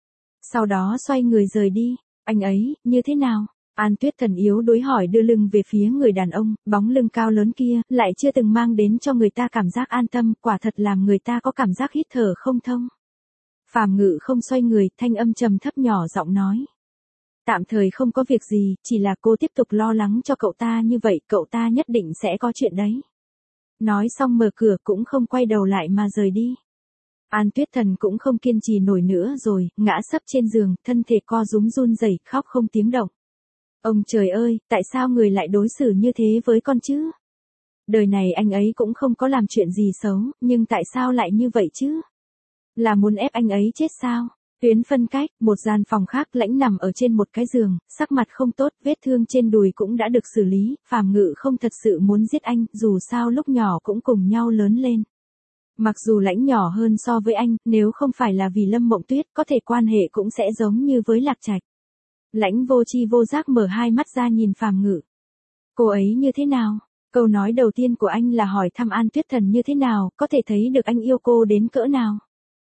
Sau đó xoay người rời đi. Anh ấy, như thế nào? An Tuyết Thần yếu đuối hỏi, đưa lưng về phía người đàn ông, bóng lưng cao lớn kia, lại chưa từng mang đến cho người ta cảm giác an tâm, quả thật làm người ta có cảm giác hít thở không thông. Phàm Ngự không xoay người, thanh âm trầm thấp nhỏ giọng nói. Tạm thời không có việc gì, chỉ là cô tiếp tục lo lắng cho cậu ta như vậy, cậu ta nhất định sẽ có chuyện đấy. Nói xong mở cửa cũng không quay đầu lại mà rời đi. An Tuyết Thần cũng không kiên trì nổi nữa rồi, ngã sấp trên giường, thân thể co rúm run rẩy, khóc không tiếng động. Ông trời ơi, tại sao người lại đối xử như thế với con chứ? Đời này anh ấy cũng không có làm chuyện gì xấu, nhưng tại sao lại như vậy chứ? Là muốn ép anh ấy chết sao? Tuyến phân cách, một gian phòng khác, Lãnh nằm ở trên một cái giường, sắc mặt không tốt, vết thương trên đùi cũng đã được xử lý, Phàm Ngự không thật sự muốn giết anh, dù sao lúc nhỏ cũng cùng nhau lớn lên. Mặc dù Lãnh nhỏ hơn so với anh, nếu không phải là vì Lâm Mộng Tuyết, có thể quan hệ cũng sẽ giống như với Lạc Trạch. Lãnh vô tri vô giác mở hai mắt ra nhìn Phàm Ngự. Cô ấy như thế nào? Câu nói đầu tiên của anh là hỏi thăm An Tuyết Thần như thế nào, có thể thấy được anh yêu cô đến cỡ nào.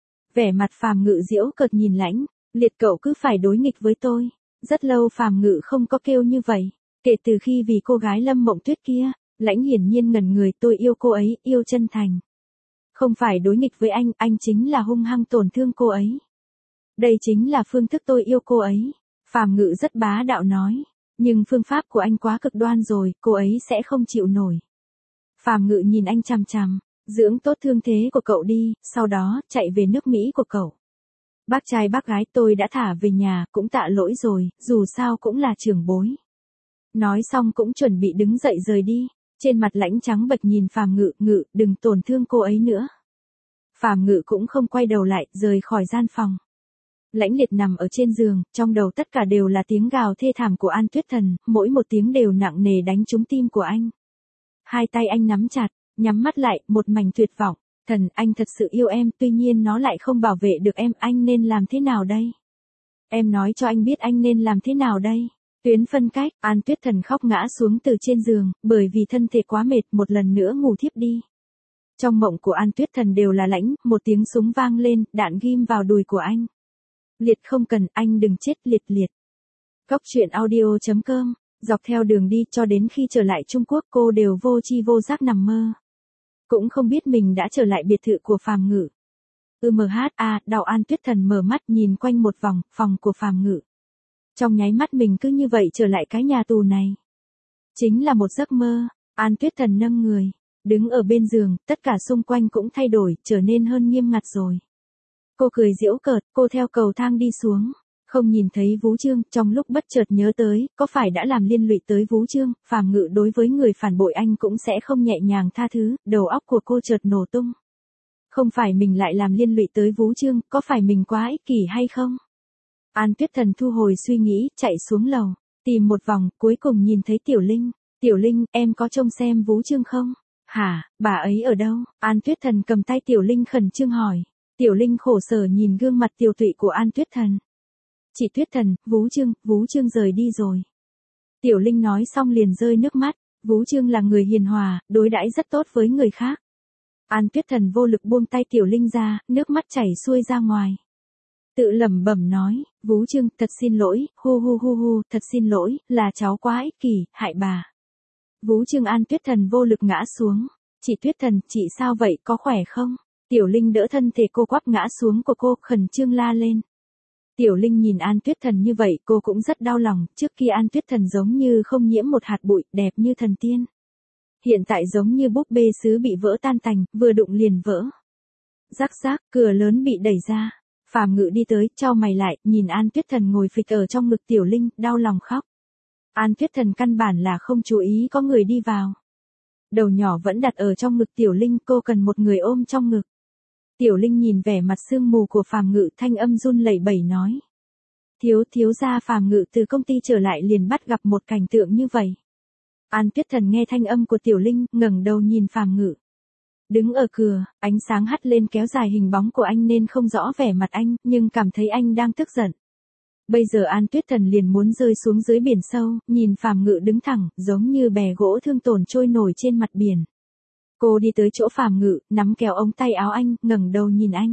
Vẻ mặt Phàm Ngự giễu cợt nhìn Lãnh, liệt cậu cứ phải đối nghịch với tôi. Rất lâu Phàm Ngự không có kêu như vậy, kể từ khi vì cô gái Lâm Mộng Tuyết kia, Lãnh hiển nhiên ngẩn người, tôi yêu cô ấy, yêu chân thành. Không phải đối nghịch với anh chính là hung hăng tổn thương cô ấy. Đây chính là phương thức tôi yêu cô ấy. Phàm Ngự rất bá đạo nói, nhưng phương pháp của anh quá cực đoan rồi, cô ấy sẽ không chịu nổi. Phàm Ngự nhìn anh chằm chằm, dưỡng tốt thương thế của cậu đi, sau đó chạy về nước Mỹ của cậu. Bác trai bác gái tôi đã thả về nhà, cũng tạ lỗi rồi, dù sao cũng là trưởng bối. Nói xong cũng chuẩn bị đứng dậy rời đi, trên mặt Lãnh trắng bệch nhìn Phàm Ngự, Ngự, đừng tổn thương cô ấy nữa. Phàm Ngự cũng không quay đầu lại, rời khỏi gian phòng. Lãnh Liệt nằm ở trên giường, trong đầu tất cả đều là tiếng gào thê thảm của An Tuyết Thần, mỗi một tiếng đều nặng nề đánh trúng tim của anh. Hai tay anh nắm chặt, nhắm mắt lại, một mảnh tuyệt vọng. Thần, anh thật sự yêu em, tuy nhiên nó lại không bảo vệ được em, anh nên làm thế nào đây? Em nói cho anh biết anh nên làm thế nào đây? Tuyến phân cách, An Tuyết Thần khóc ngã xuống từ trên giường, bởi vì thân thể quá mệt, một lần nữa ngủ thiếp đi. Trong mộng của An Tuyết Thần đều là lãnh, một tiếng súng vang lên, đạn ghim vào đùi của anh. Liệt không cần, anh đừng chết, liệt liệt. Góc truyện audio.com, dọc theo đường đi cho đến khi trở lại Trung Quốc cô đều vô tri vô giác nằm mơ. Cũng không biết mình đã trở lại biệt thự của Phàm Ngự. Đau. An Tuyết Thần mở mắt nhìn quanh một vòng, phòng của Phàm Ngự. Trong nháy mắt mình cứ như vậy trở lại cái nhà tù này. Chính là một giấc mơ. An Tuyết Thần nâng người, đứng ở bên giường, tất cả xung quanh cũng thay đổi, trở nên hơn nghiêm ngặt rồi. Cô cười giễu cợt, cô theo cầu thang đi xuống, không nhìn thấy Vũ Chương, trong lúc bất chợt nhớ tới, có phải đã làm liên lụy tới Vũ Chương, Phàm Ngự đối với người phản bội anh cũng sẽ không nhẹ nhàng tha thứ, đầu óc của cô chợt nổ tung. Không phải mình lại làm liên lụy tới Vũ Chương, có phải mình quá ích kỷ hay không? An Tuyết Thần thu hồi suy nghĩ, chạy xuống lầu, tìm một vòng, cuối cùng nhìn thấy Tiểu Linh. Tiểu Linh, em có trông xem Vũ Chương không? Hả, bà ấy ở đâu? An Tuyết Thần cầm tay Tiểu Linh khẩn trương hỏi. Tiểu Linh khổ sở nhìn gương mặt tiều tụy của An Tuyết Thần. Chị Tuyết Thần, Vũ Chương rời đi rồi. Tiểu Linh nói xong liền rơi nước mắt, Vũ Chương là người hiền hòa, đối đãi rất tốt với người khác. An Tuyết Thần vô lực buông tay Tiểu Linh ra, nước mắt chảy xuôi ra ngoài. Tự lẩm bẩm nói, Vũ Chương, thật xin lỗi, thật xin lỗi, là cháu quá ích kỷ, hại bà. Vũ Chương. An Tuyết Thần vô lực ngã xuống. Chị Tuyết Thần, chị sao vậy, có khỏe không? Tiểu Linh đỡ thân thể cô quắp ngã xuống của cô, khẩn trương la lên. Tiểu Linh nhìn An Tuyết Thần như vậy, cô cũng rất đau lòng, trước kia An Tuyết Thần giống như không nhiễm một hạt bụi, đẹp như thần tiên. Hiện tại giống như búp bê sứ bị vỡ tan tành, vừa đụng liền vỡ. Rắc rác, cửa lớn bị đẩy ra. Phàm Ngự đi tới, chau mày lại, nhìn An Tuyết Thần ngồi phịch ở trong ngực Tiểu Linh, đau lòng khóc. An Tuyết Thần căn bản là không chú ý có người đi vào. Đầu nhỏ vẫn đặt ở trong ngực Tiểu Linh, cô cần một người ôm trong ngực. Tiểu Linh nhìn vẻ mặt sương mù của Phàm Ngự, thanh âm run lẩy bẩy nói. Thiếu gia. Phàm Ngự từ công ty trở lại liền bắt gặp một cảnh tượng như vậy. An Tuyết Thần nghe thanh âm của Tiểu Linh, ngẩng đầu nhìn Phàm Ngự. Đứng ở cửa, ánh sáng hắt lên kéo dài hình bóng của anh nên không rõ vẻ mặt anh, nhưng cảm thấy anh đang tức giận. Bây giờ An Tuyết Thần liền muốn rơi xuống dưới biển sâu, nhìn Phàm Ngự đứng thẳng, giống như bè gỗ thương tổn trôi nổi trên mặt biển. Cô đi tới chỗ Phàm Ngự, nắm kéo ống tay áo anh, ngẩng đầu nhìn anh.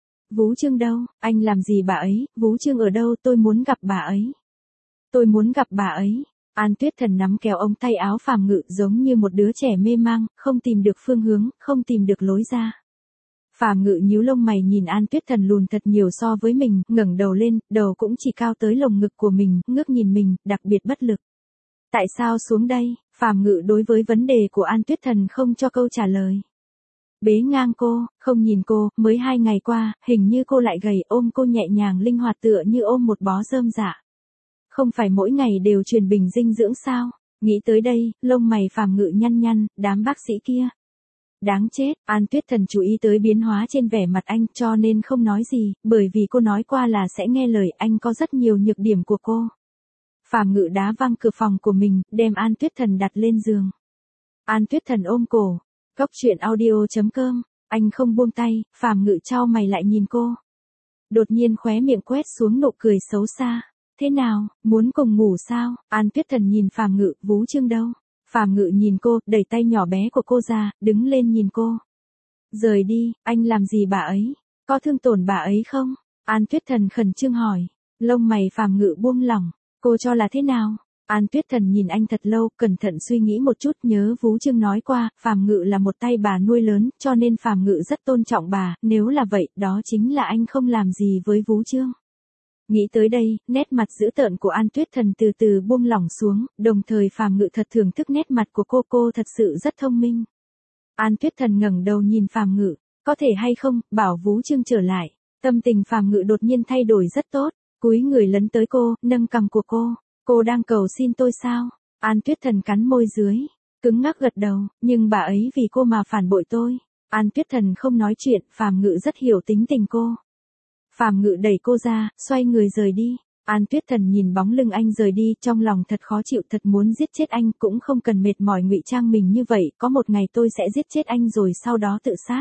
Vũ Chương đâu, anh làm gì bà ấy, Vũ Chương ở đâu, tôi muốn gặp bà ấy. Tôi muốn gặp bà ấy. An Tuyết Thần nắm kéo ống tay áo Phàm Ngự giống như một đứa trẻ mê mang, không tìm được phương hướng, không tìm được lối ra. Phàm Ngự nhíu lông mày nhìn An Tuyết Thần lùn thật nhiều so với mình, ngẩng đầu lên, đầu cũng chỉ cao tới lồng ngực của mình, ngước nhìn mình, đặc biệt bất lực. Tại sao xuống đây? Phàm Ngự đối với vấn đề của An Tuyết Thần không cho câu trả lời. Bế ngang cô, không nhìn cô, mới 2 ngày qua, hình như cô lại gầy, ôm cô nhẹ nhàng linh hoạt tựa như ôm một bó rơm rạ. Không phải mỗi ngày đều truyền bình dinh dưỡng sao? Nghĩ tới đây, lông mày Phàm Ngự nhăn nhăn, đám bác sĩ kia. Đáng chết, An Tuyết Thần chú ý tới biến hóa trên vẻ mặt anh cho nên không nói gì, bởi vì cô nói qua là sẽ nghe lời, anh có rất nhiều nhược điểm của cô. Phàm Ngự đá văng cửa phòng của mình, đem An Tuyết Thần đặt lên giường. An Tuyết Thần ôm cổ. Góc truyện audio.com, anh không buông tay, Phàm Ngự chau mày lại nhìn cô. Đột nhiên khóe miệng quét xuống nụ cười xấu xa. Thế nào, muốn cùng ngủ sao? An Tuyết Thần nhìn Phàm Ngự, Vũ Chương đâu? Phàm Ngự nhìn cô, đẩy tay nhỏ bé của cô ra, đứng lên nhìn cô. Rời đi, anh làm gì bà ấy? Có thương tổn bà ấy không? An Tuyết Thần khẩn trương hỏi. Lông mày Phàm Ngự buông lỏng, cô cho là thế nào? An Tuyết Thần nhìn anh thật lâu, cẩn thận suy nghĩ một chút, nhớ Vũ Chương nói qua, Phàm Ngự là một tay bà nuôi lớn, cho nên Phàm Ngự rất tôn trọng bà, nếu là vậy, đó chính là anh không làm gì với Vũ Chương. Nghĩ tới đây, nét mặt dữ tợn của An Tuyết Thần từ từ buông lỏng xuống, đồng thời Phàm Ngự thật thưởng thức nét mặt của cô thật sự rất thông minh. An Tuyết Thần ngẩng đầu nhìn Phàm Ngự, có thể hay không, bảo Vũ Chương trở lại. Tâm tình Phàm Ngự đột nhiên thay đổi rất tốt, cúi người lấn tới cô, nâng cằm của cô đang cầu xin tôi sao? An Tuyết Thần cắn môi dưới, cứng ngắc gật đầu, nhưng bà ấy vì cô mà phản bội tôi. An Tuyết Thần không nói chuyện, Phàm Ngự rất hiểu tính tình cô. Phàm Ngự đẩy cô ra, xoay người rời đi. An Tuyết Thần nhìn bóng lưng anh rời đi, trong lòng thật khó chịu, thật muốn giết chết anh, cũng không cần mệt mỏi ngụy trang mình như vậy, có một ngày tôi sẽ giết chết anh rồi sau đó tự sát.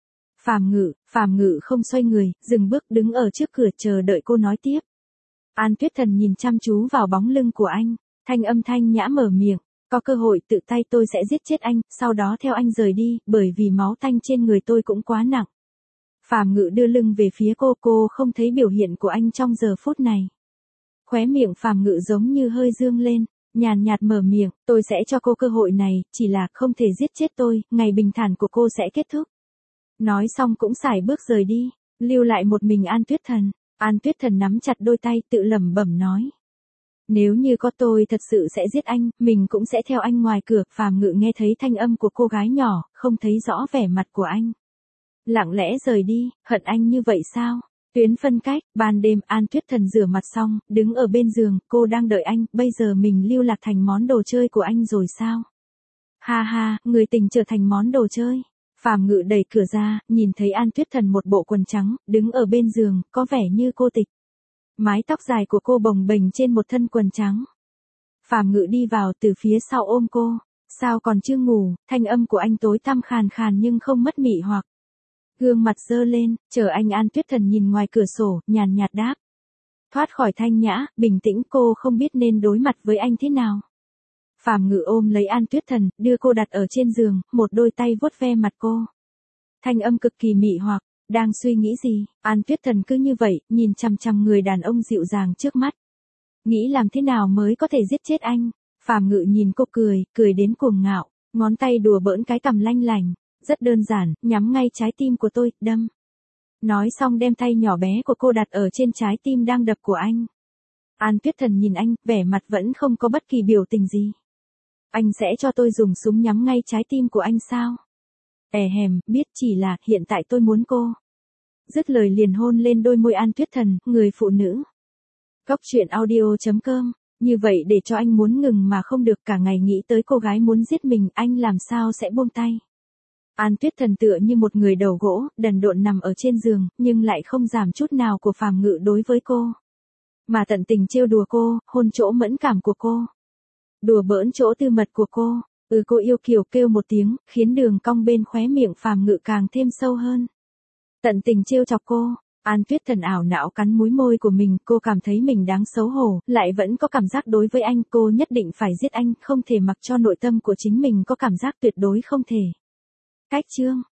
Phàm Ngự không xoay người, dừng bước đứng ở trước cửa chờ đợi cô nói tiếp. An Tuyết Thần nhìn chăm chú vào bóng lưng của anh, thanh âm thanh nhã mở miệng, Có cơ hội tự tay tôi sẽ giết chết anh, sau đó theo anh rời đi, bởi vì máu tanh trên người tôi cũng quá nặng. Phàm Ngự đưa lưng về phía cô không thấy biểu hiện của anh trong giờ phút này. Khóe miệng Phàm Ngự giống như hơi dương lên, nhàn nhạt mở miệng, tôi sẽ cho cô cơ hội này, chỉ là không thể giết chết tôi, ngày bình thản của cô sẽ kết thúc. Nói xong cũng sải bước rời đi, lưu lại một mình An Tuyết Thần. An Tuyết Thần nắm chặt đôi tay tự lẩm bẩm nói. Nếu như có tôi thật sự sẽ giết anh, mình cũng sẽ theo anh ngoài cửa. Phàm Ngự nghe thấy thanh âm của cô gái nhỏ, không thấy rõ vẻ mặt của anh. Lặng lẽ rời đi, hận anh như vậy sao? Tuyến phân cách, ban đêm An Tuyết Thần rửa mặt xong, đứng ở bên giường, cô đang đợi anh, bây giờ mình lưu lạc thành món đồ chơi của anh rồi sao? Ha ha, người tình trở thành món đồ chơi. Phàm Ngự đẩy cửa ra, nhìn thấy An Tuyết Thần một bộ quần trắng, đứng ở bên giường, có vẻ như cô tịch. Mái tóc dài của cô bồng bềnh trên một thân quần trắng. Phàm Ngự đi vào từ phía sau ôm cô. Sao còn chưa ngủ? Thanh âm của anh tối tăm khàn khàn nhưng không mất mị hoặc. Gương mặt dơ lên, chờ anh. An Tuyết Thần nhìn ngoài cửa sổ, nhàn nhạt đáp. Thoát khỏi thanh nhã, bình tĩnh, cô không biết nên đối mặt với anh thế nào. Phàm Ngự ôm lấy An Tuyết Thần, đưa cô đặt ở trên giường, một đôi tay vuốt ve mặt cô. Thanh âm cực kỳ mị hoặc, đang suy nghĩ gì? An Tuyết Thần cứ như vậy, nhìn chằm chằm người đàn ông dịu dàng trước mắt. Nghĩ làm thế nào mới có thể giết chết anh? Phàm Ngự nhìn cô cười đến cuồng ngạo, ngón tay đùa bỡn cái cằm lanh lành. Rất đơn giản, nhắm ngay trái tim của tôi, đâm. Nói xong đem tay nhỏ bé của cô đặt ở trên trái tim đang đập của anh. An Tuyết Thần nhìn anh, vẻ mặt vẫn không có bất kỳ biểu tình gì. Anh sẽ cho tôi dùng súng nhắm ngay trái tim của anh sao? Biết, chỉ là, hiện tại tôi muốn cô. Dứt lời liền hôn lên đôi môi An Tuyết Thần, người phụ nữ. Góc truyện audio.com, như vậy để cho anh muốn ngừng mà không được, cả ngày nghĩ tới cô gái muốn giết mình, anh làm sao sẽ buông tay. An Tuyết Thần tựa như một người đầu gỗ, đần độn nằm ở trên giường, nhưng lại không giảm chút nào của Phàm Ngự đối với cô. Mà tận tình trêu đùa cô, hôn chỗ mẫn cảm của cô. Đùa bỡn chỗ tư mật của cô. Cô yêu kiều kêu một tiếng, khiến đường cong bên khóe miệng Phàm Ngự càng thêm sâu hơn. Tận tình trêu chọc cô. An Tuyết Thần ảo não cắn múi môi của mình, cô cảm thấy mình đáng xấu hổ, lại vẫn có cảm giác đối với anh, cô nhất định phải giết anh, không thể mặc cho nội tâm của chính mình có cảm giác tuyệt đối không thể. Cách chương